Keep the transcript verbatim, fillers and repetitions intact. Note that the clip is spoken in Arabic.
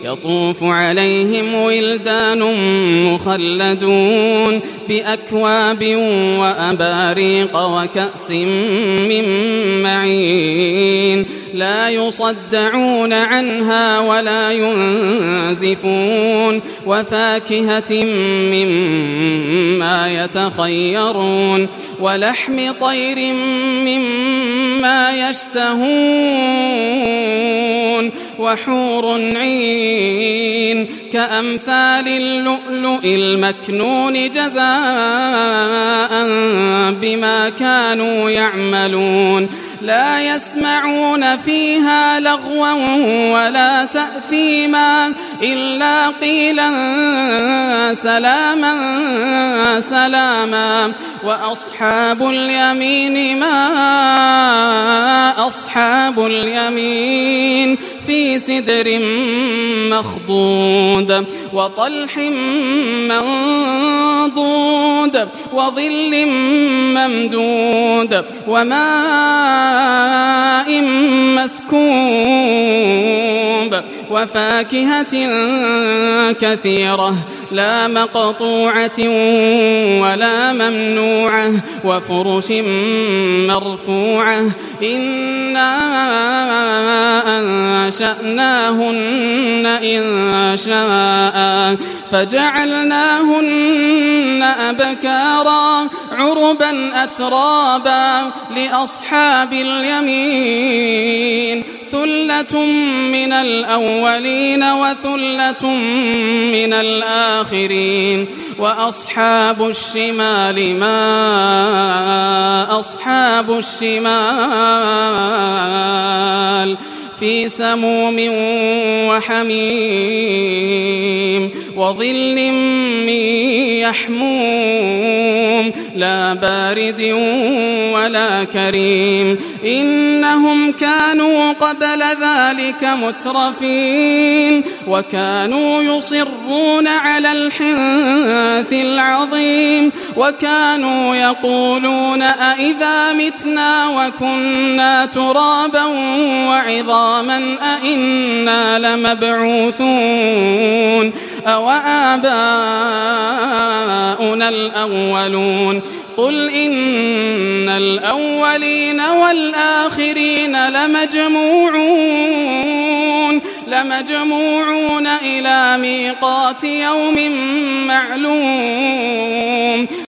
يطوف عليهم ولدان مخلدون بأكواب وأباريق وكأس من معين لا يصدعون عنها ولا ينزفون وفاكهة مما يتخيرون ولحم طير مما يشتهون وحور عين كأمثال اللؤلؤ المكنون جزاء بما كانوا يعملون لا يسمعون فيها لغوا ولا تأثيما إلا قيلا سلاما سلاما وأصحاب اليمين ما أصحاب اليمين في سدر مخضود وطلح منضود وظل ممدود وماء مسكوب وفاكهة كثيرة لا مقطوعة ولا ممنوعة وفرش مرفوعة إنا أنشأناهن إن شاء فجعلناهن أبكارا عربا أترابا لأصحاب اليمين ثلة من الأولين وثلة من الآخرين وأصحاب الشمال ما أصحاب الشمال في سموم وحميم وظل من يحموم لا بارد ولا كريم إنهم كانوا قبل ذلك مترفين وكانوا يصرون على الحنث العظيم وكانوا يقولون أئذا متنا وكنا ترابا وعظاما أئنا لمبعوثون أو آباؤنا الأولون قل إن الأولين والآخرين لمجموعون لمجموعون إلى ميقات يوم معلوم